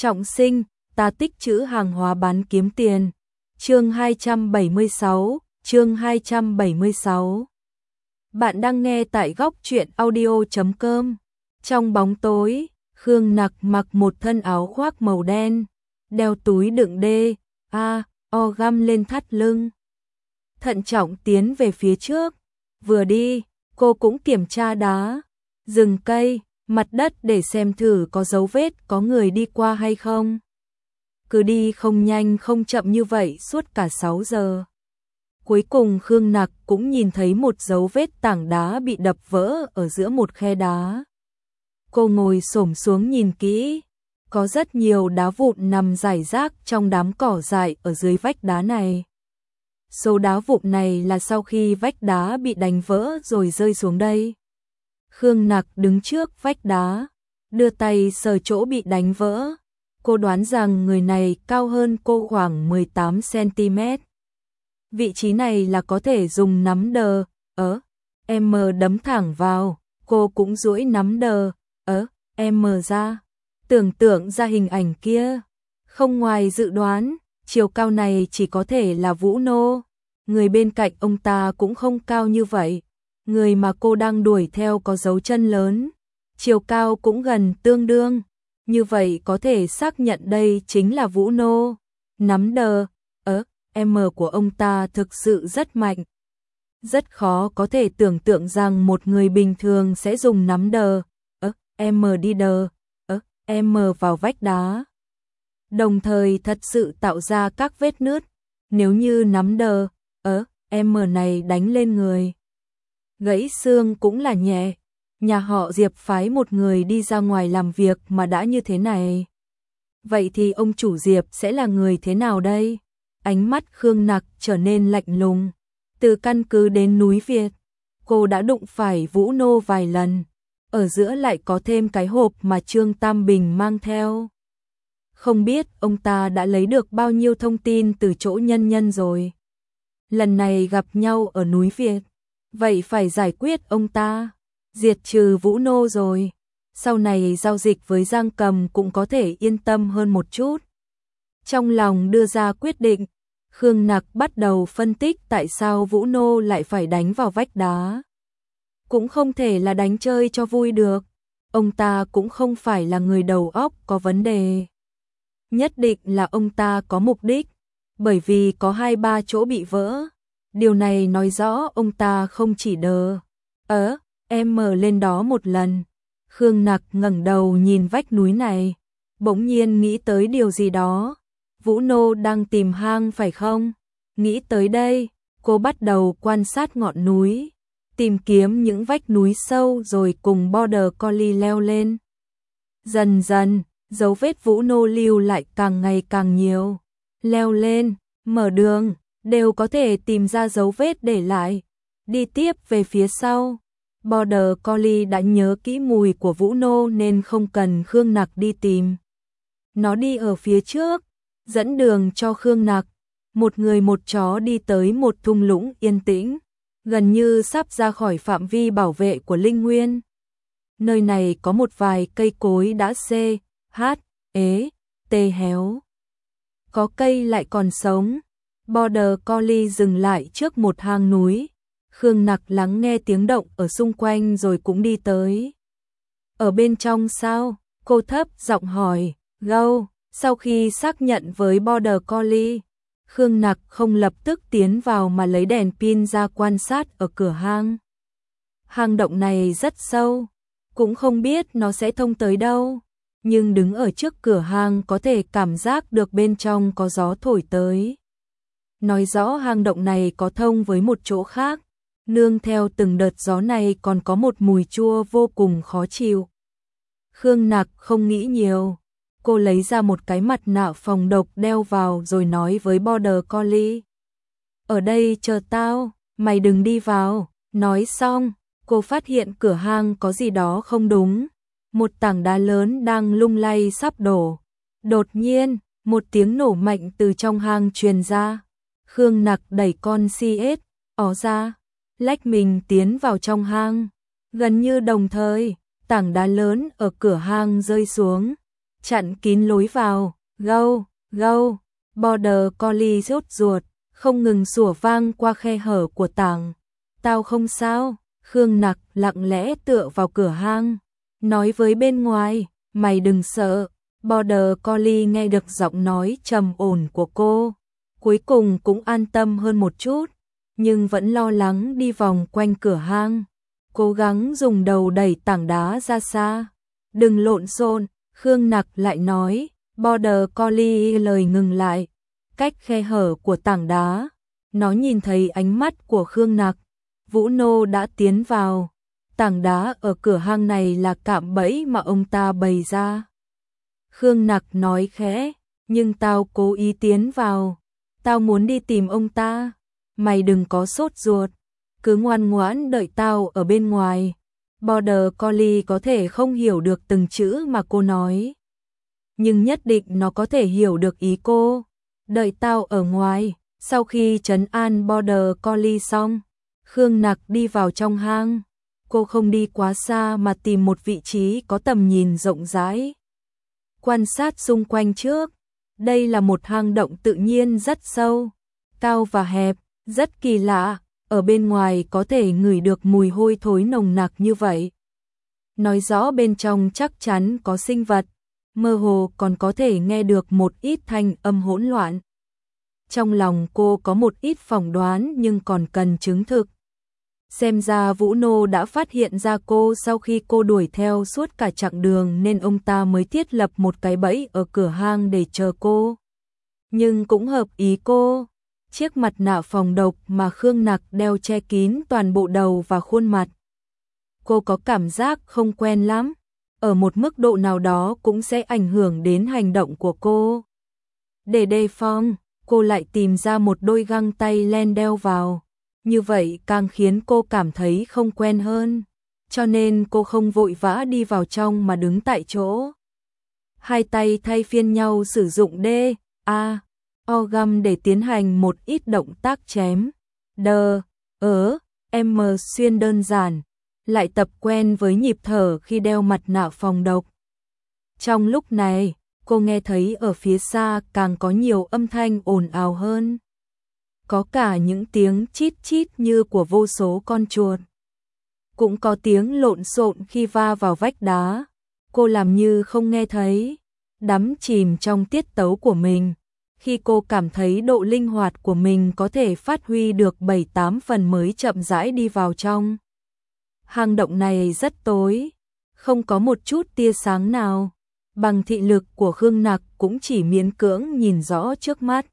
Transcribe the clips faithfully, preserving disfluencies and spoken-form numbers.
Trọng sinh, ta tích trữ hàng hóa bán kiếm tiền. Chương hai trăm bảy mươi sáu, chương hai trăm bảy mươi sáu. Bạn đang nghe tại góc truyện audio chấm com. Trong bóng tối, Khương Nặc mặc một thân áo khoác màu đen, đeo túi đựng đê, a, o găm lên thắt lưng. Thận trọng tiến về phía trước, vừa đi, cô cũng kiểm tra đá, rừng cây, mặt đất để xem thử có dấu vết có người đi qua hay không. Cứ đi không nhanh không chậm như vậy suốt cả sáu giờ. Cuối cùng Khương Nặc cũng nhìn thấy một dấu vết tảng đá bị đập vỡ ở giữa một khe đá. Cô ngồi xổm xuống nhìn kỹ, có rất nhiều đá vụn nằm rải rác trong đám cỏ dại ở dưới vách đá này. Số đá vụn này là sau khi vách đá bị đánh vỡ rồi rơi xuống đây. Khương Nặc đứng trước vách đá, đưa tay sờ chỗ bị đánh vỡ. Cô đoán rằng người này cao hơn cô khoảng mười tám xăng-ti-mét. Vị trí này là có thể dùng nắm đờ, ớ, em đấm thẳng vào, cô cũng duỗi nắm đờ, ớ, em ra. Tưởng tượng ra hình ảnh kia, không ngoài dự đoán, chiều cao này chỉ có thể là Vũ Nô. Người bên cạnh ông ta cũng không cao như vậy. Người mà cô đang đuổi theo có dấu chân lớn, chiều cao cũng gần tương đương. Như vậy có thể xác nhận đây chính là Vũ Nô. Nắm đờ, ớ, em của ông ta thực sự rất mạnh. Rất khó có thể tưởng tượng rằng một người bình thường sẽ dùng nắm đờ, ớ, em đi đờ, ớ, em vào vách đá. Đồng thời thật sự tạo ra các vết nứt. Nếu như nắm đờ, ớ, em này đánh lên người, gãy xương cũng là nhẹ. Nhà họ Diệp phái một người đi ra ngoài làm việc mà đã như thế này. Vậy thì ông chủ Diệp sẽ là người thế nào đây? Ánh mắt Khương Nặc trở nên lạnh lùng. Từ căn cứ đến núi Việt, cô đã đụng phải Vũ Nô vài lần. Ở giữa lại có thêm cái hộp mà Trương Tam Bình mang theo. Không biết ông ta đã lấy được bao nhiêu thông tin từ chỗ nhân nhân rồi. Lần này gặp nhau ở núi Việt, vậy phải giải quyết ông ta, diệt trừ Vũ Nô rồi. Sau này giao dịch với Giang Cầm cũng có thể yên tâm hơn một chút. Trong lòng đưa ra quyết định, Khương Nặc bắt đầu phân tích tại sao Vũ Nô lại phải đánh vào vách đá. Cũng không thể là đánh chơi cho vui được. Ông ta cũng không phải là người đầu óc có vấn đề. Nhất định là ông ta có mục đích, bởi vì có hai ba chỗ bị vỡ. Điều này nói rõ ông ta không chỉ đờ, ớ, em mở lên đó một lần. Khương Nặc ngẩng đầu nhìn vách núi này, bỗng nhiên nghĩ tới điều gì đó. Vũ Nô đang tìm hang phải không? Nghĩ tới đây, cô bắt đầu quan sát ngọn núi, tìm kiếm những vách núi sâu rồi cùng Border Collie leo lên. Dần dần, dấu vết Vũ Nô lưu lại càng ngày càng nhiều. Leo lên, mở đường, đều có thể tìm ra dấu vết để lại. Đi tiếp về phía sau, Border Collie đã nhớ kỹ mùi của Vũ Nô nên không cần Khương Nặc đi tìm. Nó đi ở phía trước, dẫn đường cho Khương Nặc. Một người một chó đi tới một thung lũng yên tĩnh, gần như sắp ra khỏi phạm vi bảo vệ của Linh Nguyên. Nơi này có một vài cây cối đã xê, hát, ế, tê héo. Có cây lại còn sống. Border Collie dừng lại trước một hang núi. Khương Nặc lắng nghe tiếng động ở xung quanh rồi cũng đi tới. Ở bên trong sao? Cô thấp giọng hỏi. Gâu. Sau khi xác nhận với Border Collie, Khương Nặc không lập tức tiến vào mà lấy đèn pin ra quan sát ở cửa hang. Hang động này rất sâu, cũng không biết nó sẽ thông tới đâu, nhưng đứng ở trước cửa hang có thể cảm giác được bên trong có gió thổi tới. Nói rõ hang động này có thông với một chỗ khác, nương theo từng đợt gió này còn có một mùi chua vô cùng khó chịu. Khương Nặc không nghĩ nhiều. Cô lấy ra một cái mặt nạ phòng độc đeo vào rồi nói với Border Collie. Ở đây chờ tao, mày đừng đi vào. Nói xong, cô phát hiện cửa hang có gì đó không đúng. Một tảng đá lớn đang lung lay sắp đổ. Đột nhiên, một tiếng nổ mạnh từ trong hang truyền ra. Khương Nặc đẩy con xê ét ó ra, lách mình tiến vào trong hang. Gần như đồng thời, tảng đá lớn ở cửa hang rơi xuống. chặn kín lối vào. Gâu, gâu, Border Collie rốt ruột, không ngừng sủa vang qua khe hở của tảng. Tao không sao. Khương Nặc lặng lẽ tựa vào cửa hang, nói với bên ngoài, mày đừng sợ. Border Collie nghe được giọng nói trầm ổn của cô, cuối cùng cũng an tâm hơn một chút, nhưng vẫn lo lắng đi vòng quanh cửa hang, cố gắng dùng đầu đẩy tảng đá ra xa. Đừng lộn xộn, Khương Nặc lại nói. Border Collie lời ngừng lại, cách khe hở của tảng đá, nó nhìn thấy ánh mắt của Khương Nặc. Vũ Nô đã tiến vào. Tảng đá ở cửa hang này là cạm bẫy mà ông ta bày ra. Khương Nặc nói khẽ, nhưng tao cố ý tiến vào. Tao muốn đi tìm ông ta. Mày đừng có sốt ruột, cứ ngoan ngoãn đợi tao ở bên ngoài. Border Collie có thể không hiểu được từng chữ mà cô nói, nhưng nhất định nó có thể hiểu được ý cô. Đợi tao ở ngoài. Sau khi trấn an Border Collie xong, Khương Nặc đi vào trong hang. Cô không đi quá xa mà tìm một vị trí có tầm nhìn rộng rãi, quan sát xung quanh trước. Đây là một hang động tự nhiên rất sâu, cao và hẹp, rất kỳ lạ. Ở bên ngoài có thể ngửi được mùi hôi thối nồng nặc như vậy, nói rõ bên trong chắc chắn có sinh vật. Mơ hồ còn có thể nghe được một ít thanh âm hỗn loạn. Trong lòng cô có một ít phỏng đoán nhưng còn cần chứng thực. Xem ra Vũ Nô đã phát hiện ra cô sau khi cô đuổi theo suốt cả chặng đường nên ông ta mới thiết lập một cái bẫy ở cửa hang để chờ cô. Nhưng cũng hợp ý cô. Chiếc mặt nạ phòng độc mà Khương Nặc đeo che kín toàn bộ đầu và khuôn mặt. Cô có cảm giác không quen lắm. Ở một mức độ nào đó cũng sẽ ảnh hưởng đến hành động của cô. Để đề phòng, cô lại tìm ra một đôi găng tay len đeo vào. Như vậy càng khiến cô cảm thấy không quen hơn. Cho nên cô không vội vã đi vào trong mà đứng tại chỗ. Hai tay thay phiên nhau sử dụng D, A, O găm để tiến hành một ít động tác chém. D, ớ, M xuyên đơn giản. Lại tập quen với nhịp thở khi đeo mặt nạ phòng độc. Trong lúc này, cô nghe thấy ở phía xa càng có nhiều âm thanh ồn ào hơn. Có cả những tiếng chít chít như của vô số con chuột. Cũng có tiếng lộn xộn khi va vào vách đá. Cô làm như không nghe thấy, đắm chìm trong tiết tấu của mình. Khi cô cảm thấy độ linh hoạt của mình có thể phát huy được bảy tám phần mới chậm rãi đi vào trong. Hang động này rất tối, không có một chút tia sáng nào. Bằng thị lực của Khương Nặc cũng chỉ miễn cưỡng nhìn rõ trước mắt.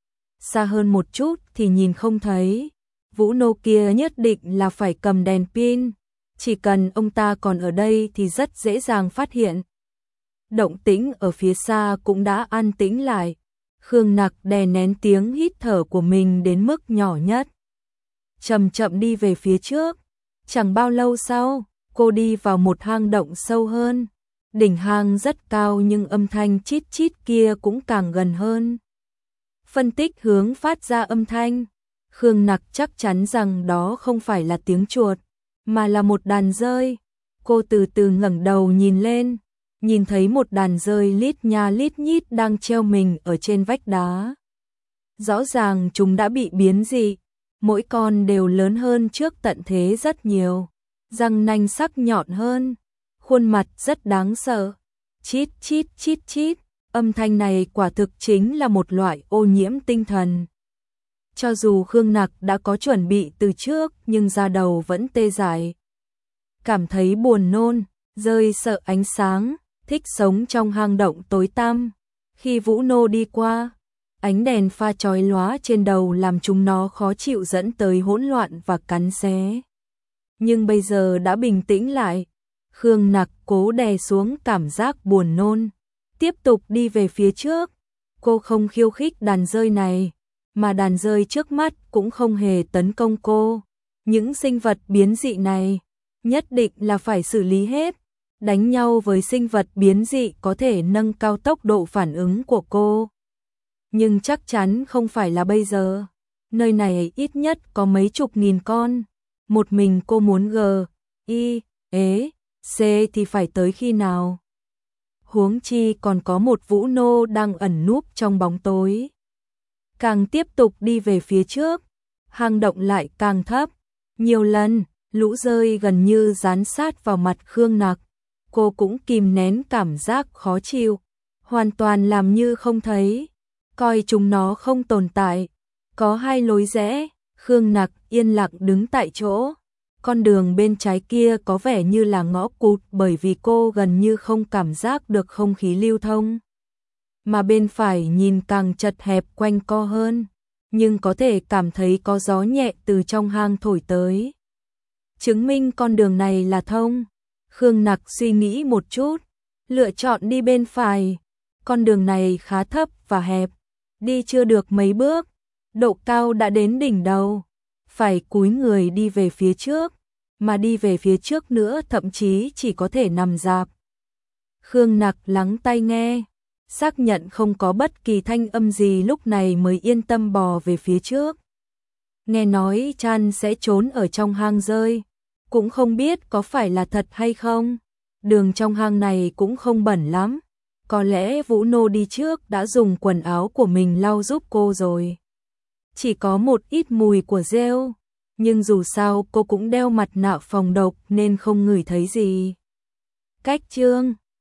Xa hơn một chút thì nhìn không thấy. Vũ Nô kia nhất định là phải cầm đèn pin. Chỉ cần ông ta còn ở đây thì rất dễ dàng phát hiện. Động tĩnh ở phía xa cũng đã an tĩnh lại. Khương Nặc đè nén tiếng hít thở của mình đến mức nhỏ nhất. Chậm chậm đi về phía trước. Chẳng bao lâu sau, cô đi vào một hang động sâu hơn. Đỉnh hang rất cao nhưng âm thanh chít chít kia cũng càng gần hơn. Phân tích hướng phát ra âm thanh, Khương Nặc chắc chắn rằng đó không phải là tiếng chuột, mà là một đàn dơi. Cô từ từ ngẩng đầu nhìn lên, nhìn thấy một đàn dơi lít nha lít nhít đang treo mình ở trên vách đá. Rõ ràng chúng đã bị biến dị, mỗi con đều lớn hơn trước tận thế rất nhiều, răng nanh sắc nhọn hơn, khuôn mặt rất đáng sợ. Chít chít chít chít, âm thanh này quả thực chính là một loại ô nhiễm tinh thần. Cho dù Khương Nặc đã có chuẩn bị từ trước nhưng da đầu vẫn tê dại. Cảm thấy buồn nôn, dơi sợ ánh sáng, thích sống trong hang động tối tăm. Khi Vũ Nô đi qua, ánh đèn pha chói lóa trên đầu làm chúng nó khó chịu dẫn tới hỗn loạn và cắn xé. Nhưng bây giờ đã bình tĩnh lại. Khương Nặc cố đè xuống cảm giác buồn nôn, tiếp tục đi về phía trước. Cô không khiêu khích đàn dơi này, mà đàn dơi trước mắt cũng không hề tấn công cô. Những sinh vật biến dị này nhất định là phải xử lý hết. Đánh nhau với sinh vật biến dị có thể nâng cao tốc độ phản ứng của cô. Nhưng chắc chắn không phải là bây giờ. Nơi này ít nhất có mấy chục nghìn con. Một mình cô muốn G, I, E, C thì phải tới khi nào? huống chi còn có một Vũ Nô đang ẩn núp trong bóng tối. Càng tiếp tục đi về phía trước, hang động lại càng thấp. Nhiều lần, lũ rơi gần như dán sát vào mặt Khương Nặc. Cô cũng kìm nén cảm giác khó chịu, hoàn toàn làm như không thấy, coi chúng nó không tồn tại. Có hai lối rẽ, Khương Nặc yên lặng đứng tại chỗ. Con đường bên trái kia có vẻ như là ngõ cụt bởi vì cô gần như không cảm giác được không khí lưu thông. Mà bên phải nhìn càng chật hẹp quanh co hơn, nhưng có thể cảm thấy có gió nhẹ từ trong hang thổi tới. Chứng minh con đường này là thông. Khương Nặc suy nghĩ một chút, lựa chọn đi bên phải. Con đường này khá thấp và hẹp, đi chưa được mấy bước, độ cao đã đến đỉnh đầu, phải cúi người đi về phía trước, mà đi về phía trước nữa thậm chí chỉ có thể nằm rạp. Khương Nặc lắng tai nghe, xác nhận không có bất kỳ thanh âm gì lúc này mới yên tâm bò về phía trước. Nghe nói Chan sẽ trốn ở trong hang rơi, cũng không biết có phải là thật hay không. Đường trong hang này cũng không bẩn lắm, có lẽ Vũ Nô đi trước đã dùng quần áo của mình lau giúp cô rồi. Chỉ có một ít mùi của rêu, nhưng dù sao cô cũng đeo mặt nạ phòng độc nên không ngửi thấy gì. Cách chương